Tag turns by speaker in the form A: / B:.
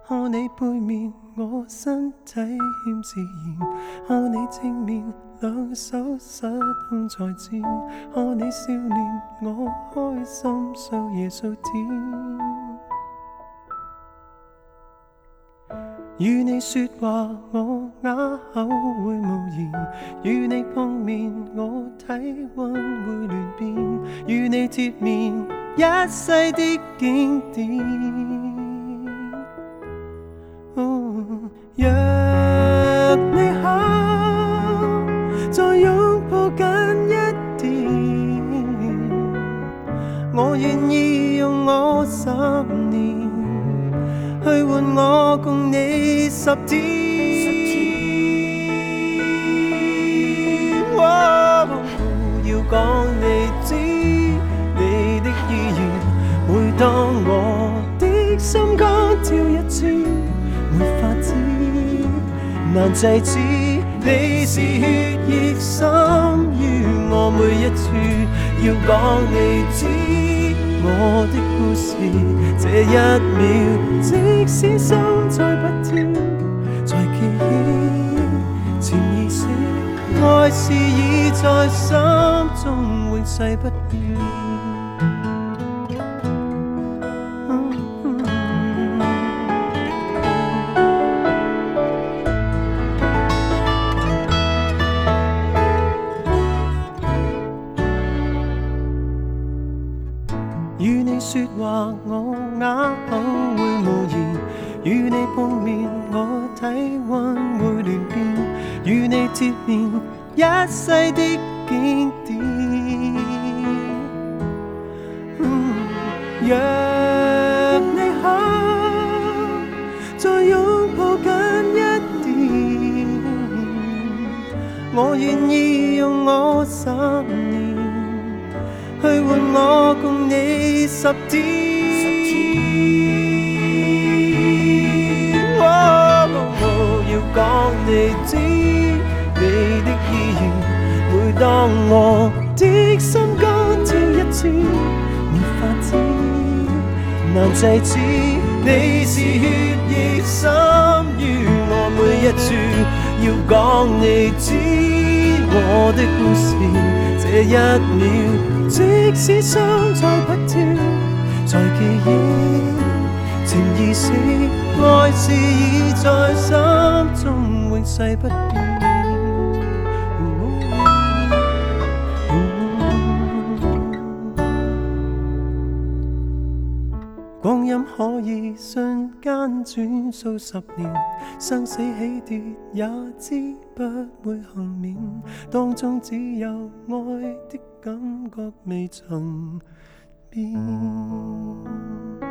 A: 看你背面，我身体欠自然；看你正面，两手失控在战；看你笑脸，我开心数夜数天。与你说话，我哑口会无言；与你碰面，我体温会乱变；与你贴面，一世的经典。若你肯再拥抱緊一點，我願意用我10年去換我共你10天。要講你知你的意願，每當我的心肝跳一次，沒法子難制止，你是血液深於我每一處，要講你知我的故事。這一秒，即使心再不跳，在記憶潛意識，愛是已在心中永逝不掉。與你說話，我啞口會無言；與你碰面，我體温會亂變；與你貼面，一世的經典。若你肯再擁抱緊一點，我願意用我10年去換我共你10天。要講你知你的意願，每當我的心肝跳一次，沒法子難制止，你是血液深於我每一處，要講你知我的故事。這一秒，即使心再不跳，在記憶潛意識，愛是已在心中永逝不掉。光陰可以瞬間轉數10年，生死起跌也知不會幸免，當中只有愛的感覺未曾變。